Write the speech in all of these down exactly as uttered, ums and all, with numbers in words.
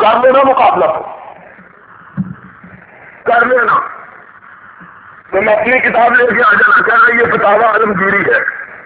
کر لینا مقابلہ کو کر لینا. تم اپنی کتاب لے کے آ جانا. کہہ رہے یہ فتاوی عالمگیری ہے.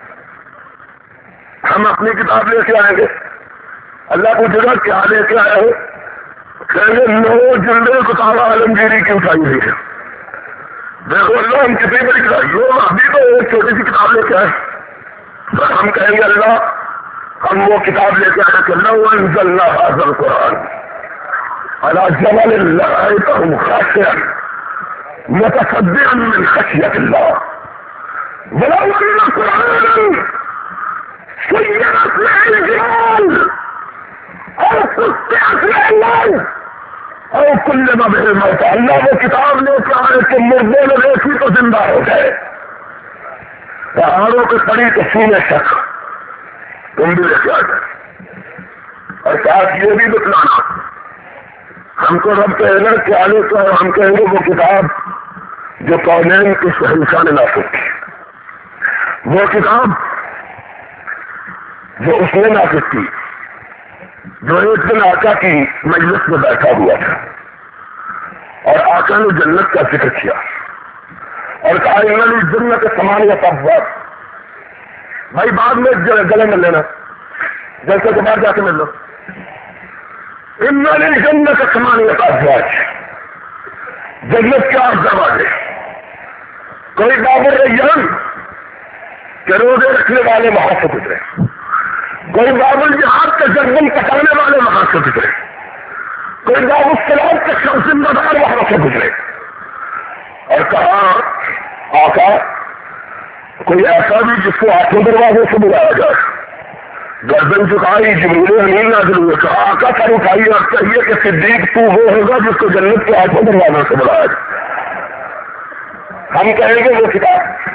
ہم اپنی کتاب لے کے آئیں گے. اللہ پوچھے گا کیا لے کے آئے ہو؟ کہیں گے نو جلدیں فتاوی عالمگیری کی اٹھائی ہوئی ہے. دیکھو اللہ ہم کتنی بڑی کتاب یہ ابھی تو ایک چھوٹی سی کتاب لے کے آئے. ہم کہیں گے اللہ ہم وہ کتاب لے کے آئے کہ لو انزلنا هذا القرآن على جبل لرأيته خاشعا متصدعا من خشية الله ولو أن قرآنا سيرت له الجبال أو قطعت له الليل أو كلم به الموتى. اللہ وہ کتاب لے کے آئے کہ مردوں نے دیکھی تو زندہ ہو گئے. پہاڑوں کی پڑی تو سینے شک تم بھی لے کے آ جائے. اور ساتھ یہ بھی بتلانا ہم کو رب کہنا کہ آنے کا ہم کہیں گے وہ کتاب جو کونین کے شہنشاہ نے نافذ کی, وہ کتاب جو اس نے نافذ کی, جو ایک دن آقا کی مجلس میں بیٹھا ہوا تھا اور آقا نے جنت کا ذکر کیا اور کہا انہوں جنت سامان یا تفوت. بھائی بعد میں گلے مل لینا, جیسے کہ باہر جا کے مل لو. انہوں نے جنت سامان یا تفوت, جنت کے آٹھ دروازے. کوئی بابر ریان کہ روزے رکھنے والے وہاں سے گزرے, کوئی بابل جہاد کے جنگل کٹانے والے وہاں سے گزرے, کوئی باب السلام کے ذمہ دار وہاں سے گزرے. اور کہا آقا کوئی ایسا بھی جس کو آٹھوں دروازے سے بلایا جائے. گردن چکائی جبریل امین نازل ہوئے. کہا آقا سر اٹھائی اور چاہیے کہ صدیق تو وہ ہوگا جس کو جنت کے آٹھوں دروازوں سے بلایا جائے. ہم کہیں گے وہ کتاب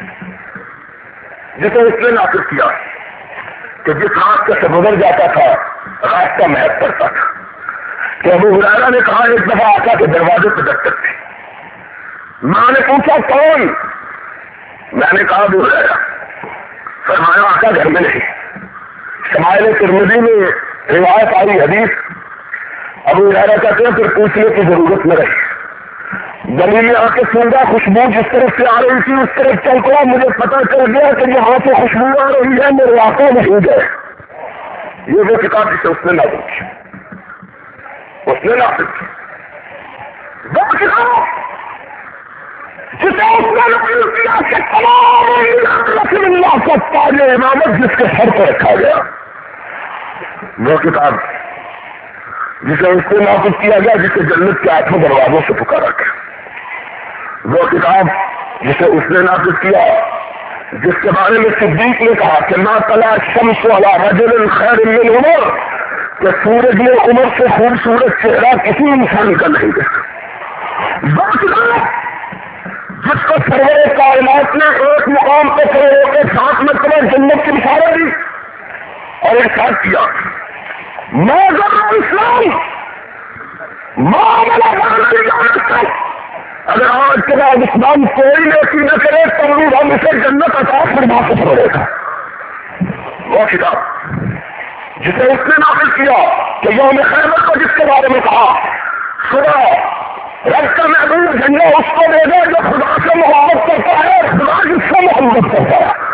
جسے اس نے نافذ کیا کہ جس رات سے گزر جاتا تھا رات کا محض پڑتا تھا. کہ ابو ہریرہ نے کہا ایک دفعہ آقا کے دروازے پہ دستک تھی. ماں نے پوچھا کون؟ میں نے کہا ابو ہریرہ. فرمایا آقا گھر میں نہیں. شمائل ترمذی میں روایت آئی حدیث. ابو ہریرہ کہتے ہیں پھر پوچھنے کی ضرورت نہ رہی. گلی میں آ کے سونگا, خوشبو جس طرف سے آ رہی تھی اس طرف چل پڑا. مجھے پتا چل گیا کہ یہاں سے خوشبو آ رہی ہے, میرے آنکھوں میں ہو گئے. یہ وہ کتاب جسے اس نے نازل کی, اس نے نازل کی. وہ کتاب جسے اس نے نازل کیا کہ تمام رسول اللہ کا تاج امامت جس کے سر پر رکھا گیا. وہ کتاب جسے اس کو نافذ کیا گیا جسے جنت کے آٹھوں دروازوں سے پکارا گیا. وہ کتاب جسے اس نے نافذ کیا جس کے بارے میں صدیق نے کہا کہ ما طلع الشمس علی رجل خیر من عمر, کہ سورج نے عمر سے خوبصورت چہرہ کسی انسان کا نہیں دیکھا. وہ کتاب جس کو سرور کائنات نے ایک مقام پہ کھڑے ہو کے سات مرتبہ جنت کی بشارت دی اور ارشاد کیا ما ضر اسلام ما ملا. اگر آج کے بعد اسلام کوئی نیکی نہ کرے تو ہم اسے جنت عطا فرما کے چھوڑے گا. وہ کتاب جسے اس نے نافذ کیا کہ یوم خیبر کو جس کے بارے میں کہا صبح رب کا محبوب جھنڈا اس کو دے دے جو خدا سے محبت کرتا ہے اور خدا جس سے محبت کرتا ہے.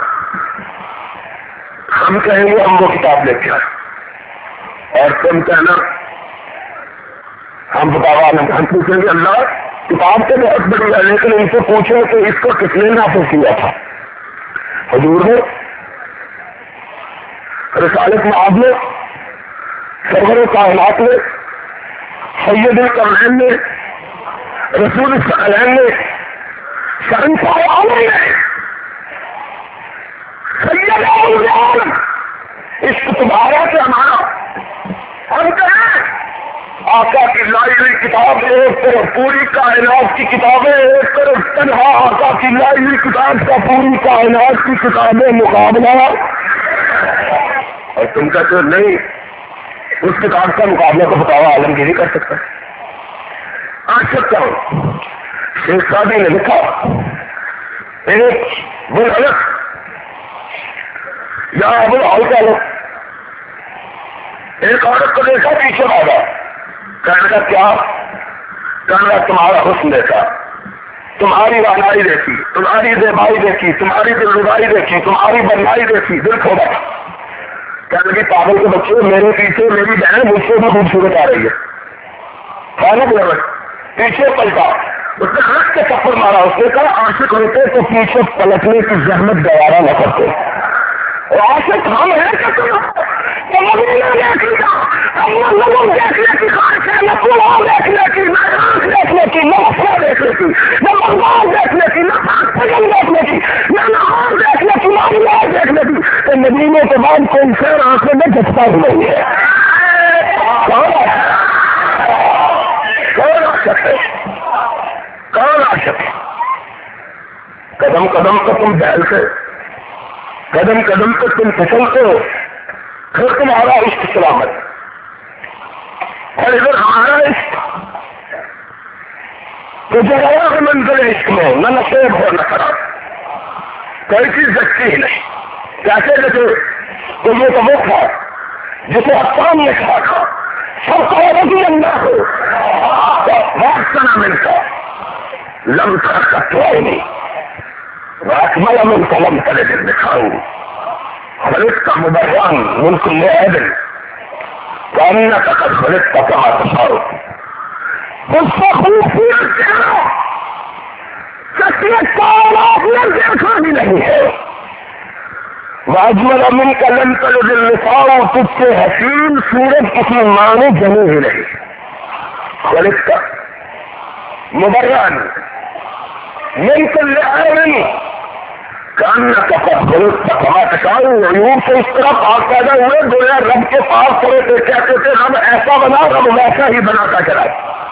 ہم کہیں گے ہم وہ کتاب لے کے آئے اور تم کہنا ہم بتاوا ہم پوچھیں گے اللہ کتاب تو بہت بڑی ہے لیکن ان سے پوچھیں کہ اس کو کس نے نافذ کیا تھا. حضور نے, رسالت معاد نے, سرور کائنات نے, سید الکونین نے, رسول الثقلین نے, شہنشاہ عالم نے, سید الاولین, اس کو تمہارا سے ہمارا ہم کہیں آقا کی لائی ہوئی کتاب ایک طرف, پوری کائنات کی کتابیں ایک طرف, تنہا آقا کی لائی ہوئی کتاب کا پوری کائنات کی کتابیں مقابلہ. اور تم کہتے ہو نہیں اس کتاب کا مقابلہ تو بتاوا عالمگیری کر سکتا ہے. آج سکتا ہوں شیخ سعدی نے لکھا ایک وہ غلط یا ابو الحال کا لوگ ایک عورت کو دیکھا پیچھے بھاگا کہنے کا کیا؟ کہنے کا تمہارا حسن دیکھا، تمہاری رہنائی دیکھی، تمہاری زیبائی دیکھی، تمہاری دلربائی دیکھی، تمہاری بنائی دیکھی، دل کھو گیا۔ کہنے لگی پاگل کے بچے میرے پیچھے میری بہن مجھ سے بھی خوبصورت آ رہی ہے، پیچھے پلٹا، اس نے ہنس کے چپڑ مارا، اس نے کہا عاشق ہوتے تو پیچھے پلٹنے کی زحمت گوارا نہ کرتے، اور عاشق ہم ہیں کہ تم تو مدینہ دیکھنے کا، ہم نہ لوگ دیکھنے کی خواہش ہے، نہ پلاؤ دیکھنے کی، نہ آنکھ دیکھنے کی، نہ مسئلہ دیکھنے کی، نہ بنگال دیکھنے کی، نہ پاک پجن دیکھنے کی، نہ نہار دیکھنے کی، نہ مینار دیکھنے کی، تو مدینے کے بعد کوئی شہر آنکھوں میں جھٹکا ہی نہیں ہے۔ کون عاشق ہے؟ کون عاشق ہے؟ قدم قدم پر تم بہلتے، قدم قدم پر تم پھسلتے ہو، پھر تمہارا عشق سلامت، اور ادھر ہمارا عشق تو جو ہے منظر عشق میں نہ نشیب ہو نہ خراب، کوئی چیز جچتی ہی نہیں۔ کیسے جیسے تو یہ تو وہ تھا جسے حسان نے کہا تھا سب کو رضی اللہ ہو وقت نہ ملتا لم تر کا تو نہیں واقمل من کا لم تر دل دکھاؤں خلق کا مبران ملک لے عدل کامنا کا قد خلق کا کما تصاؤ اس سے خوبصورت چہرہ شخصیت کائنات میں دیکھا بھی نہیں ہے۔ واجمل امن کا لم تر دل دکھاؤ تجھ سے حسین سورج کسی معنی جمی ہی نہیں، خلق کا مبران ملک لے عدل کامنا کا قد خلق کا کما تصاؤ عیوب سے اس طرح پاک پیدا ہوئے گویا رب کے پاس پڑے تھے، کہتے تھے رب ایسا بنا رب ویسا ہی بناتا چلا،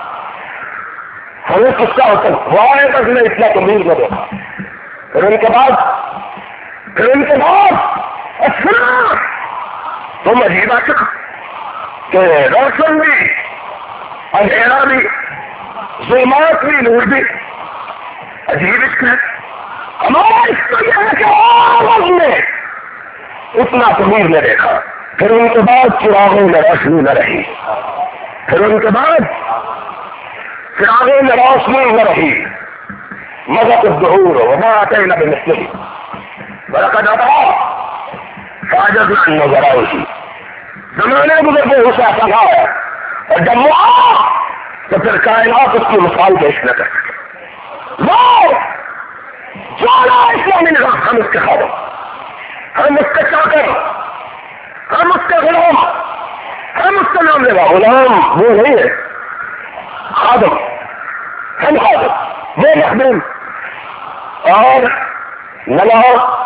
ہمیں کس کا ہوتا ہے تک نے اتنا تمیز نہ دیکھا۔ پھر ان کے بعد پھر ان کے بعد اچھا تم عجیب عاشق کہ روشن بھی اندھیرا بھی ظلمات بھی نور بھی، عجیب عشق ہے ہمارا عشق تو یہ ہے کہ آواز میں اتنا تمیز نہ دیکھا۔ پھر ان کے بعد چراغوں میں روشنی نہ رہی، پھر ان کے بعد چراغوں میں روشنی نہ رہی، مذہب الظہور وما آتینا بمثلہ برکت عطا فاجزنا النظر ہوئی، زمانے گزر کے اسے سنا ہے اور جب وہ آ تو پھر کائنات اس کی مثال پیش نہ کر سکے۔ وہ جو اسلامی نظام ہم اس کے خادم، ہم اس کے چاکر، ہم اس کے غلام، ہم اس کا نام لے گا غلام وہ نہیں ہے، خادم ہم خادم وہ مخدوم، اور نلا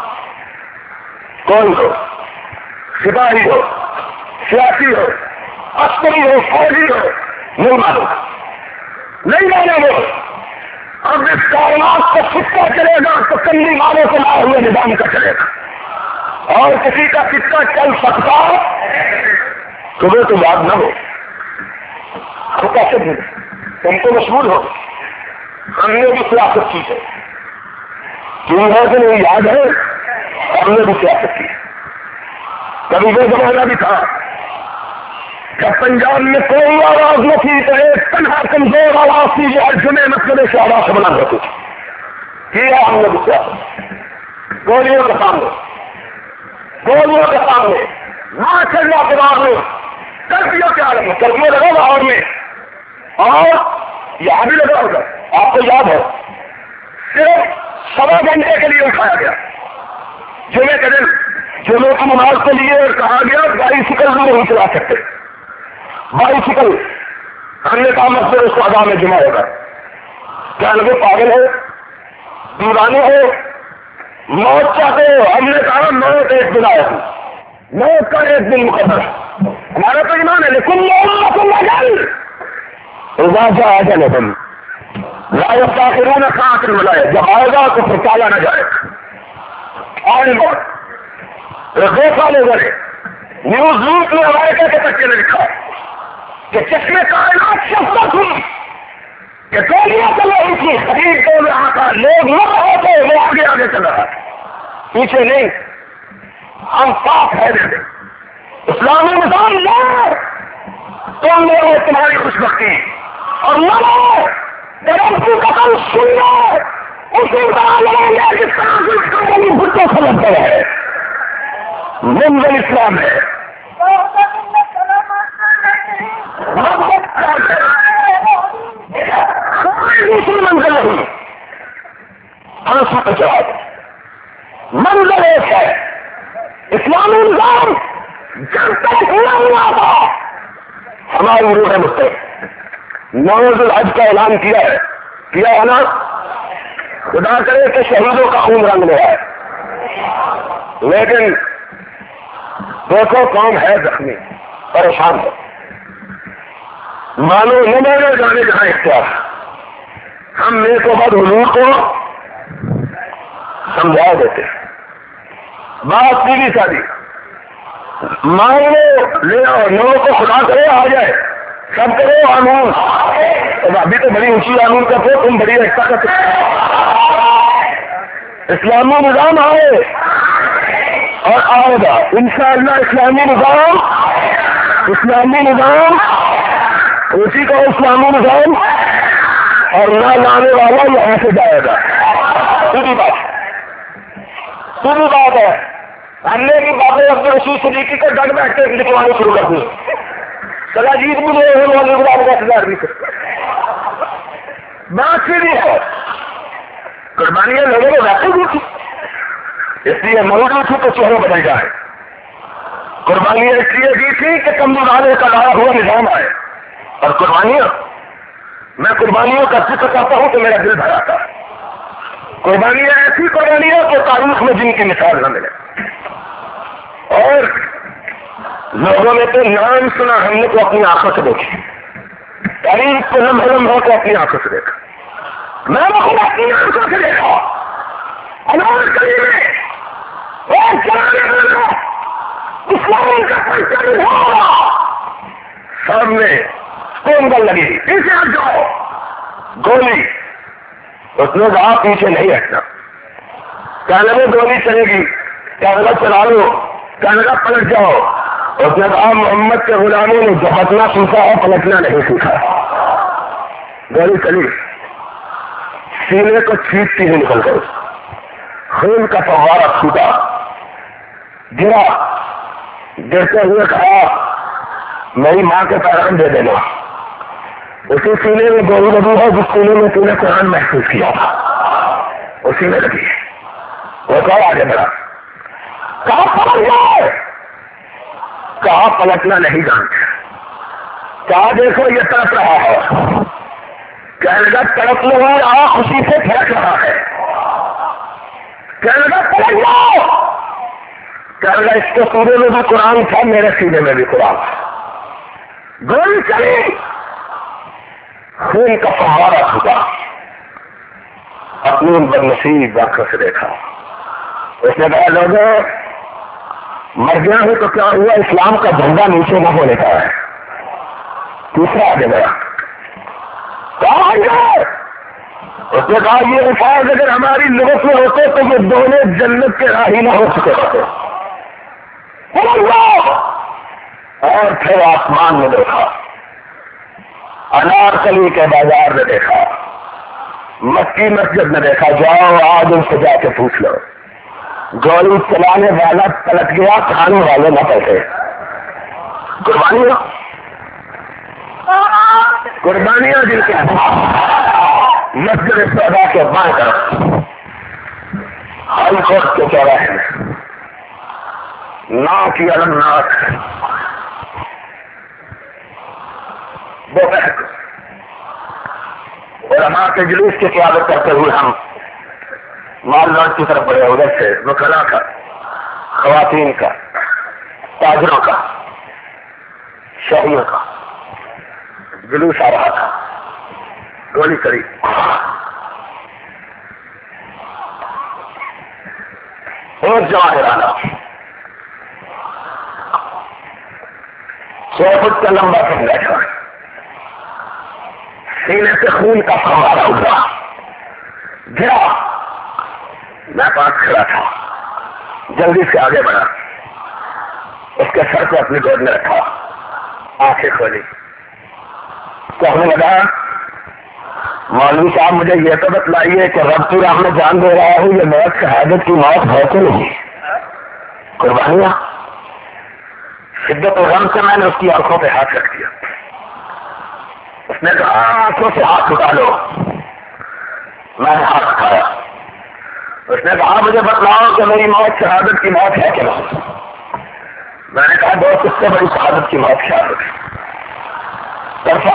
کون ہو، سپاہی ہو، سیاسی ہو، عسکری ہو، فوجی ہو، نہیں معلوم نہیں مانا وہ۔ اب اس کائنات کا سکہ چلے گا تو کندی ماروں سے لائے ہوئے نظام کا چلے گا، اور کسی کا سکہ چل سکتا تمہیں تو یاد نہ ہو، ہم کیسے بھی تم کو مشہور ہو، ہم نے بھی سیاست کی ہے، تم ہے کہ نہیں یاد ہے، ہم نے بھی سیاست کی۔ کبھی وہ زمانہ بھی تھا جب پنجاب میں کوئی آواز نہ تھی تو ایک تنہا کمزور آواز تھی جو جمعے مسئلے سے آواز سے بلند ہوتی تھی، کیا ہم نے بھی سیاست، گولیوں کے سامنے گولیوں کے سامنے نہ چلنا کے بعد میں کرفیو کے عالم میں کرفیو لگا لاہور میں، اور یہاں بھی لگا ہوگا آپ کو یاد ہے، صرف سوا گھنٹے کے لیے اٹھایا گیا جمعے کے دن، جمعے کی نماز کے لیے کہا گیا بائی سکل بھی نہیں چلا سکتے، بائی سکل ہم نے کہا مسئلہ اس کو ادا میں جمع ہوگا، کیا لگے پاگل ہو دیوانے ہو موت چاہتے ہو، ہم نے کہا موت ایک دن آئے گی، موت کا ایک دن مقدر ہمارا تو ایمان ہے، لیکن جا جانے دن لا تاخرون ساعۃ ملائے، جب آئے گا تو پھر ٹالا نہ جائے گا، آئے موت دو سال ہو گئے، نیوز روپ میں امریکہ کے بچے نے لکھا کہ چشمے کائنات شفقت ہوئی کہ گولیاں چل رہی تھی، خرید دو رہا تھا، لوگ مر رہے تھے، وہ آگے آگے چل رہا تھا، پیچھے نہیں، ہم صاف ہے اسلامی نظام لا تم لے ہو تمہاری خوش بختی اور لڑو جب اس کی قسم سن لو اسی طرح لڑیں گے جس طرح سے سارے بھٹو سمجھتے ہیں منزل اسلام ہے دوسری منزل نہیں آنسو کا جواب منزل ایک ہے اسلامی نظام جب تک پورا ہوا تھا ہماری روح مجھ نوز الحج کا اعلان کیا ہے کیا ہے نا خدا کرے کہ شہیدوں کا خون رنگ لے آئے لیکن دیکھو قوم ہے زخمی پریشان ہے مانو نہ مانے جانے جہاں اختیار ہم نیک و بد حضور کو سمجھا دیتے بات سیدھی سادی مان لو لے آؤ نو کو خدا کرے آ جائے سب کرو قانون ابھی تو بڑی اونچی قانون کا تھے تم بڑی ایسا کا اسلامی نظام آئے اور آئے گا انشاءاللہ اسلامی نظام اسلامی نظام اسی کا اسلامی نظام اور نہ لانے والا یہاں سے جائے گا سیدھی بات سیدھی بات ہے ہم نے بھی بابے عبد الرشید صدیقی کا ڈگ بیٹھ کے لکھوانے شروع کر دی چلا جیت بھی لے والے گلاب دس ہزار بھی بات سیدھی ہے قربانیاں لوگوں کو ویسے بھی تھی اس لیے موجود تھی تو چہرے بدل جائے قربانیاں اس لیے دی تھی کہ کم والے کا لایا ہوا نظام آئے اور قربانیاں میں قربانیوں کا ذکر کرتا ہوں تو میرا دل بھر آتا ہے قربانیاں ایسی قربانیاں کہ تاریخ میں جن کی مثال نہ ملے اور لوگوں نے تو نام سنا ہم نے تو اپنی آنکھوں سے دیکھی تاریخ کو لمحہ لمحہ کو اپنی آنکھوں سے دیکھا میں نے خود اپنی آنکھوں سے دیکھا انار کریم میں اور چلانے والا اسلامی کا پیسہ نہیں ہوگا سامنے کون گل لگی پیچھے ہٹ جاؤ گولی اس نے کہا پیچھے نہیں ہٹنا کہنے میں گولی چلے گی کہنے چلا لو کہنے کا پلٹ جاؤ اس نے کہا محمد کے غلاموں نے جھپٹنا سیکھا ہے پلٹنا نہیں سیکھا گولی چلی سینے کو چھینکتی ہوئی نکل گئی خون کا فوارہ چھوٹا گرا گرتے ہوئے کہا میری ماں کے پیغام دے دینا اسی سینے میں گولی لگی ہے جس سینے میں تم نے قرآن محسوس کیا تھا اسی میں لگی وہ کہا آگے بڑھا کہاں پلٹ جائے کہاں پلٹنا نہیں جانتے کہا دیکھو یہ تڑپ رہا ہے کہنے لگا تڑپ لو آ خوشی سے پھڑک رہا ہے کہنے لگا پلٹ جاؤ کہنے لگا اس کے سینے میں بھی قرآن تھا میرے سینے میں بھی قرآن تھا گولی چلی خون کا فوارہ چھوٹا اپنی بد نصیب آنکھوں سے دیکھا اس نے کہا لوگوں مر گیا ہوں تو کیا ہوا اسلام کا جھنڈا نیچے نہ ہونے کا ہے تیسرا آگے گیا اس نے کہا یہ الفاظ اگر ہماری لغت میں ہوتے تو یہ دونوں جنت کے راہی نہ ہو چکے ہوتے اور پھر آسمان میں دیکھا انارکلی کے بازار میں دیکھا مکی مسجد میں دیکھا جاؤ آج ان سے جا کے پوچھ لو گولی چلانے والا پلٹ گیا کھانے والے نہ پلٹے قربانیاں قربانیاں جن کے مسجد سودا کے بائیں طرف ہائی کورٹ کے چوراہے میں نا کی المناک دوپہر کو علماء کے جلوس کی قیادت کرتے ہوئے ہم مال لاٹ کی طرف بڑھے ادھر سے وکلا کا خواتین کا تاجروں کا شہریوں کا جلوس آ رہا تھا گولی چلی ایک جواہرانہ سو فٹ کا لمبا کم بیٹھا سینے سے خون کا فوارہ اٹھا گرا میں پاس کھڑا تھا جلدی سے آگے بڑھا اس کے سر کو اپنی گود میں رکھا آنکھیں کھولی کہنے لگا مولوی صاحب مجھے یہ تو بتلائیے کہ رب کی راہ میں جان دے رہا ہوں یہ موت شہادت کی موت ہے کہ نہیں؟ قربانیاں شدت و غم سے میں نے اس کی آنکھوں پہ ہاتھ رکھ دیا. اس نے کہا آنکھوں سے ہاتھ اٹھا لو. میں نے ہاتھ اٹھایا. اس نے کہا مجھے بتلاؤ کہ میری موت شہادت کی موت ہے کہ نہیں؟ میں نے کہا دوست اس سے بڑی شہادت کی موت شہادت ہے. طرفہ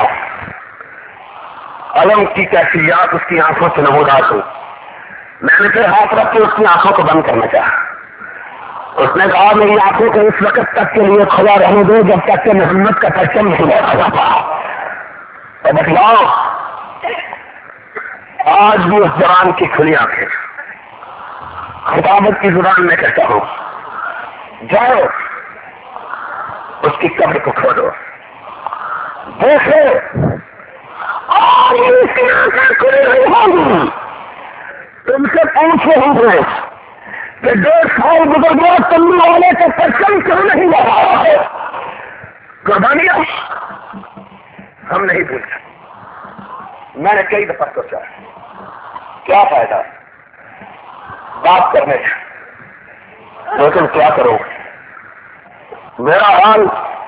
علم کی کیفیات اس کی آنکھوں سے نمودار ہو. میں نے پھر ہاتھ رکھ کے اس کی آنکھوں کو بند کرنا چاہا. اس نے کہا میری آنکھوں کو اس وقت تک کے لیے کھلا رہنے دو جب تک کہ محمد کا پرچم نہیں بیٹھا جاتا. تو بتلاؤ آج بھی اس جوان کی کھلی آنکھیں خطابت کی زبان میں کہتا ہوں جاؤ اس کی قبر کو کھودو. دیکھو تم سے پوچھ رہے ہیں کہ ڈیڑھ سال گزر گیا تمنے والے کا پرچم کیوں نہیں لگا ہے؟ قربانیاں ہم نہیں بھول سکتے. میں نے کئی دفعہ سوچا کیا فائدہ بات کرنے سے، لیکن کیا کروں. میرا حال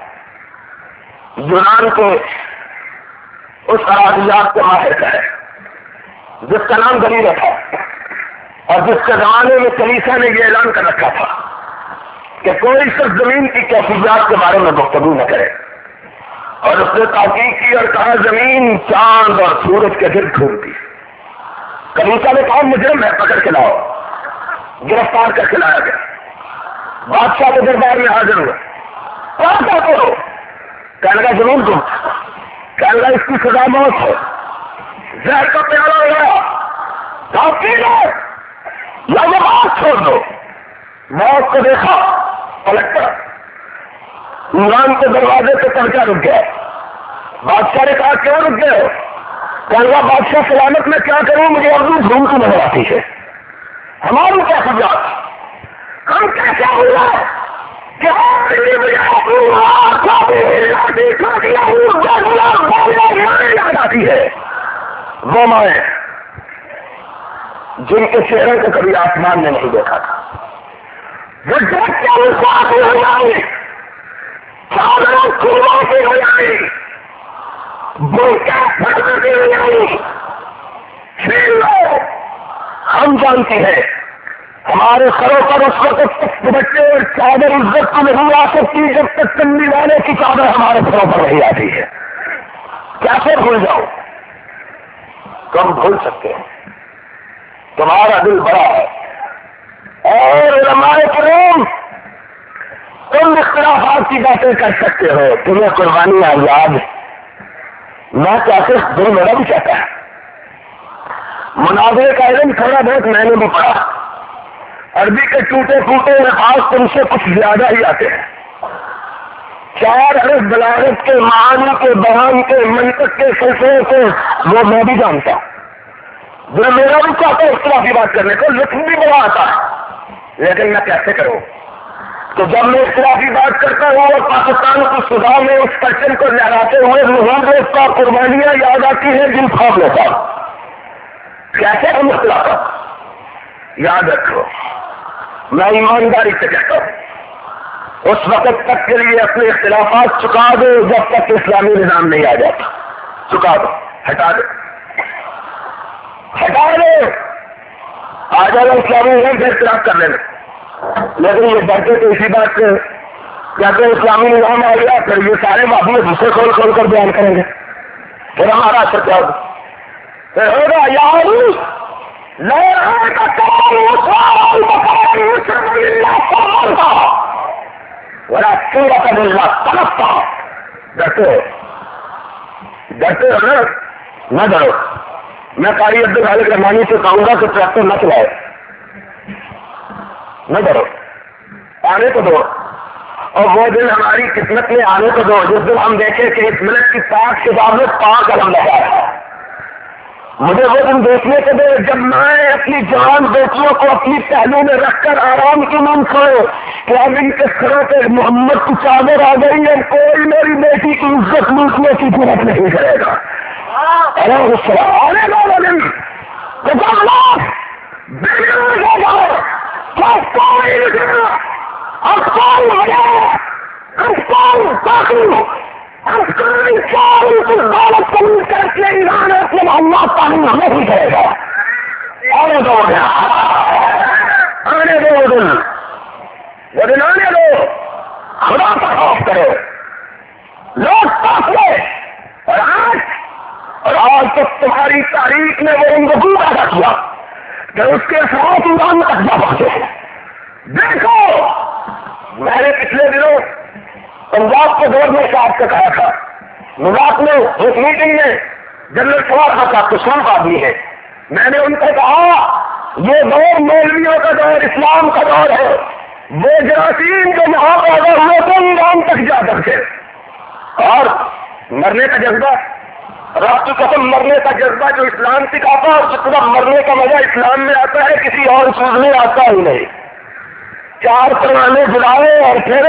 یونان کے اس اراضیات کے ماہر کا ہے جس کا نام غلیرہ تھا اور جس کے زمانے میں کلیسا نے یہ اعلان کر رکھا تھا کہ کوئی شخص زمین کی کیفیات کے بارے میں گفتگو نہ کرے. اور اس نے تحقیق کی اور کہا زمین چاند اور سورج کے گرد گھومتی. کلیسا نے کہا مجرم ہے پکڑ کے لاؤ. گرفتار کر کے لایا گیا. بادشاہ کے دربار میں حاضر ہوا. کیا کرو؟ کہنے لگا زمین کو کہنے لگا اس کی سزا موت ہے. زہر کا پیالہ ہوا پی لو یا یہ بات چھوڑ دو. موت کو دیکھا پلٹ کر ایران کے دروازے سے پہنچا رک گیا. بادشاہ نے کہا کیوں رک گئے؟ کہنے لگا بادشاہ سلامت میں کیا کروں مجھے اردو گھومتی نظر آتی ہے. ہماری کیا سجات ہم کیسے ہوا یاد آتی ہے وہ مائیں جن کے چہرے کو کبھی آسمان نے نہیں دیکھا تھا. وہ ڈاکٹر ہو جائے چادروں کھلوا سے ہو جائے بوکا پھٹنے سے ہو جائے. ہم جانتے ہیں ہمارے سروں پر اس وقت تک بچے اور چادر عزت کو نہیں آ سکتی جب تک چندی والے کی چادر ہمارے سروں پر نہیں آتی ہے. کیسے بھول جاؤ؟ تم بھول سکتے ہو. تمہارا دل بڑا ہے اور علماء کرام تم اختلافات کی باتیں کر سکتے ہو. تمہیں قربانیاں یاد میں کیسے دل میرا بھی چاہتا ہے. مناظرے کا علم تھوڑا بہت میں نے بھی پڑھا. عربی کے ٹوٹے پھوٹے الفاظ تم سے کچھ زیادہ ہی آتے ہیں. چار حرف بلاغت کے معانی کے بیان کے منطق کے سلسلے سے وہ میں بھی جانتا ہوں. جو میرا بھی چاہتا ہے اختلافی بات کرنے کو لطف بھی بڑا آتا ہے. لیکن میں کیسے کروں تو جب میں اختلافی بات کرتا ہوں اور پاکستان کی صدا میں اس پرچم کو لہراتے ہوئے ظہور اس کا قربانیاں یاد آتی ہیں جن خواب لیتا ہوں. کیسے ہم اختلافات یاد رکھو. میں ایمانداری سے کہتا ہوں اس وقت تک کے لیے اپنے اختلافات چکا دو جب تک اسلامی نظام نہیں آ جاتا. چکا دو, ہٹا دو ہٹا دو آ جانا اسلامی نظام سے اختلاف کر لینا. لیکن یہ ڈرتے تو اسی بات سے کہتے ہیں اسلامی نظام آ گیا پھر یہ سارے معاملے دوسرے کھول کھول کر بیان کریں گے پھر ہمارا اثر کیا ہوگا؟ پھر ہوگا یار ڈرتے ہو ڈرتے ہو نا نہ ڈرو. میں قاری عبد الخالق رحمانی سے کہوں گا کہ ٹریکٹر نہ چلائے. نہ ڈرو, آنے کو دو. اور وہ دن ہماری قسمت میں آنے کو دو جس دن ہم دیکھیں کہ اس ملک کی پاک شبابت پاک علم لگا ہے. مجھے وہ دن دیکھنے کے دے جب میں اپنی جان بیٹیوں کو اپنی پہلو میں رکھ کر آرام کی من کھاؤ کہ اب ان کے سروں پہ محمد کی چادر آ گئی ہے، کوئی میری بیٹی کی عزت لوٹنے کی ضرورت نہیں کرے گا. آنے دو وہ دن اللہ تعالی نہیں کرے گا. آنے دو آنے دو وہ دن وہ دن آنے دو. خدا کا خوف کرو. لوگ فاصلے اور آج اور آج تک تمہاری تاریخ نے وہ رنگ پیدا کیا کہ اس کے ساتھ ایران تک جا پہنچے. دیکھو میں نے پچھلے دنوں پنجاب کے گورنر صاحب سے کہا تھا، مذاق میں ایک میٹنگ میں جنرل سوار صاحب کشمیر آدمی ہے، میں نے ان کو کہا یہ دور مولویوں کا دور، اسلام کا دور ہے. وہ جراثیم جو یہاں پیدا ہوئے تھے ایران تک جا سکتے اور مرنے کا جذبہ، رات کی قسم مرنے کا جذبہ جو اسلام سکھاتا اور جتنا مرنے کا مزہ اسلام میں آتا ہے کسی اور چیز میں آتا ہی نہیں. چار پروانے جلائے اور پھر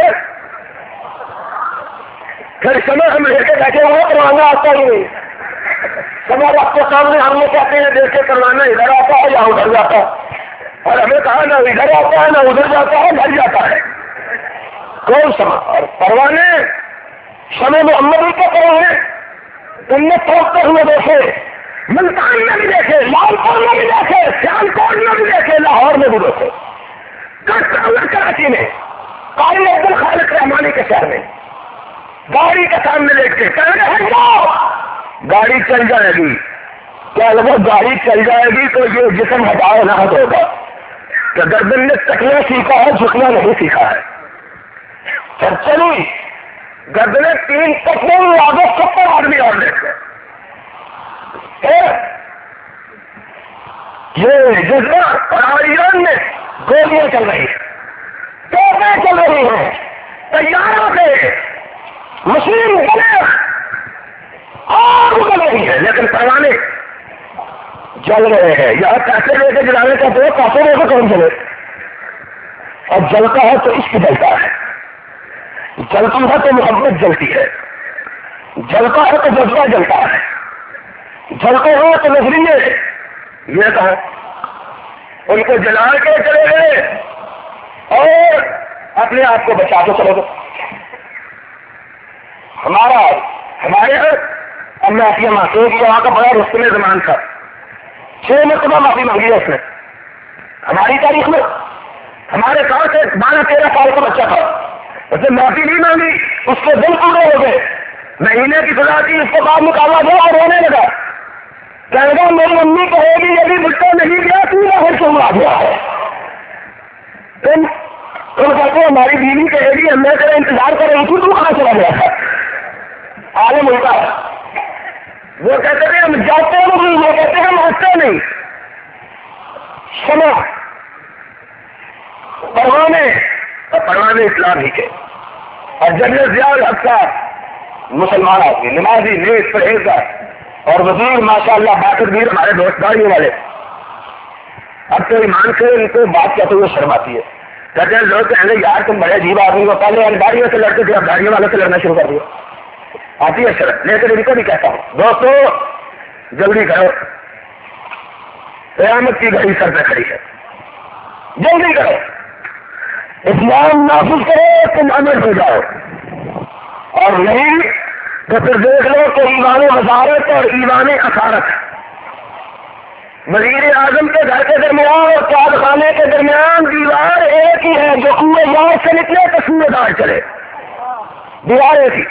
پھر سمے ہم لے کے بیٹھے ہوئے پروانا آتا ہی نہیں. سمے آپ کے سامنے ہم نے کہتے ہیں دیکھے پروانا ادھر آتا ہے یا ادھر جاتا ہے، اور ہمیں کہا نہ ادھر آتا ہے نہ ادھر جاتا ہے، گھر جاتا ہے. کون سما اور پروانے سمے محمد کے پروانے تم نے توڑتے ہوئے دیکھے، ملتان میں بھی دیکھے، لال پور میں بھی دیکھے، سیال کوٹ میں بھی دیکھے، لاہور میں بھی دیکھے، کراچی میں قاری عبد الخالق رحمانی کے شہر میں گاڑی کے سامنے دیکھ کے کہہ رہے ہیں جاؤ گاڑی چل جائے گی. کیا لگا گاڑی چل جائے گی تو یہ جسم ہٹاؤ نہ ہوگا کہ گردن نے تکنا سیکھا ہے جھکنا نہیں سیکھا ہے. پھر چلی گردنے تین تکنے آگے ستر آدمی اور دیکھے. یہ جذبہ اور ایران میں گولیاں چل رہی ہیں، توپیں چل رہی ہیں، تیاروں سے مشین بنے آگ بن رہی ہے، لیکن پروانے جل رہے ہیں. یہاں پیسے لے کے جلانے کا تو پیسے لے کے کون چلے؟ اور جلتا ہے تو عشق جلتا ہے، جلتی ہے تو محبت جلتی ہے، جلتا ہے تو جذبہ جلتا ہے، جلتے ہیں تو نظریے یہ کہا ان کو جلا کے چلے گئے اور اپنے آپ کو بچا کے چلے گئے. ہمارا ہمارے اب میں آپ یہ معصوم کہ وہاں کا بڑا رستم زمان تھا، چھ مرتبہ معافی مانگی ہے اس نے. ہماری تاریخ میں ہمارے ساتھ سے بارہ تیرہ سال کا بچہ تھا، اس نے معافی نہیں مانگی، اس کے دل پورے ہو گئے، مہینے کی سزا تھی، اس کے بعد نکالا گیا اور رونے لگا. کہے گا میری امی کہے گی ابھی بچہ نہیں گیا تو باہر کیوں آ گیا ہے. تم تم کہتے ہماری بیوی کہے گی ہم نے تیرا انتظار کر رہی تھی تو کہاں چلا گیا تھا. عالم ہوتا ہے وہ کہتے ہیں ہم جاتے نہیں، وہ کہتے ہیں ہم ہنستے نہیں. سنا پروانے اور پروانے اسلام ہی کے اور جنرل ضیاء الحق صاحب مسلمان آدمی، نمازی، نیک، پرہیزگار اور وزیر ماشاء اللہ باقر ویر ہمارے دوست داڑھی والے. اب تو ایمان سے ان کو بات کہتے ہوئے شرم آتی ہے. کہتے ہیں لوگ کہیں گے یار تم بڑے عجیب آدمی ہو، پہلے ہم داڑھیوں سے لڑتے تھے اب داڑھیوں والوں سے لڑنا شروع کر دیا. آتی ہے شرم، لیکن ان کو بھی کہتا ہوں دوستو جلدی کرو، قیامت کی گھڑی سر پہ کھڑی ہے، جلدی کرو، اسلام نافذ کرو تم امر ہو جاؤ، اور نہیں تو پھر دیکھ لو کہ ایمان وزارت اور ایمان اثارت وزیر اعظم کے گھر کے درمیان اور قید خانے کے درمیان دیوار ایک ہی ہے، جو کنویں یہاں سے نکلے تو سوئے دار چلے. دیوار ایک ہی،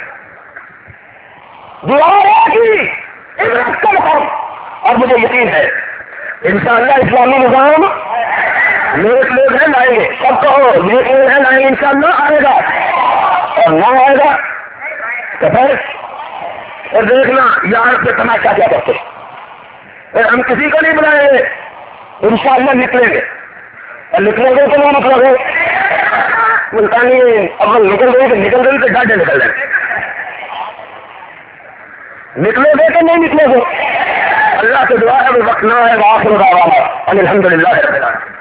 دیوار ایک ہی، عبرت کا مقام. اور مجھے یقین ہے انشاءاللہ اسلامی نظام نیک لوگ ہیں لائیں گے، سب کہو نیک لوگ ہیں لائیں گے، انشاءاللہ آئے گا، اور نہ آئے گا تو پھر اور دیکھنا یار پہ تماشا کیا کرتے. پھر ہم کسی کو نہیں بلائیں گے، انشاءاللہ نکلیں گے، اور نکلیں گے تو نہیں نکلو گے. ملتانی اول نکل گئی تو نکل گئی تو ڈاڈے نکل گئے، نکلو گے کہ نہیں نکلو گے؟ اللہ سے دعا ہے وہ وقت نہ ہے، وآخر دعوانا ان الحمد للہ رب العالمین۔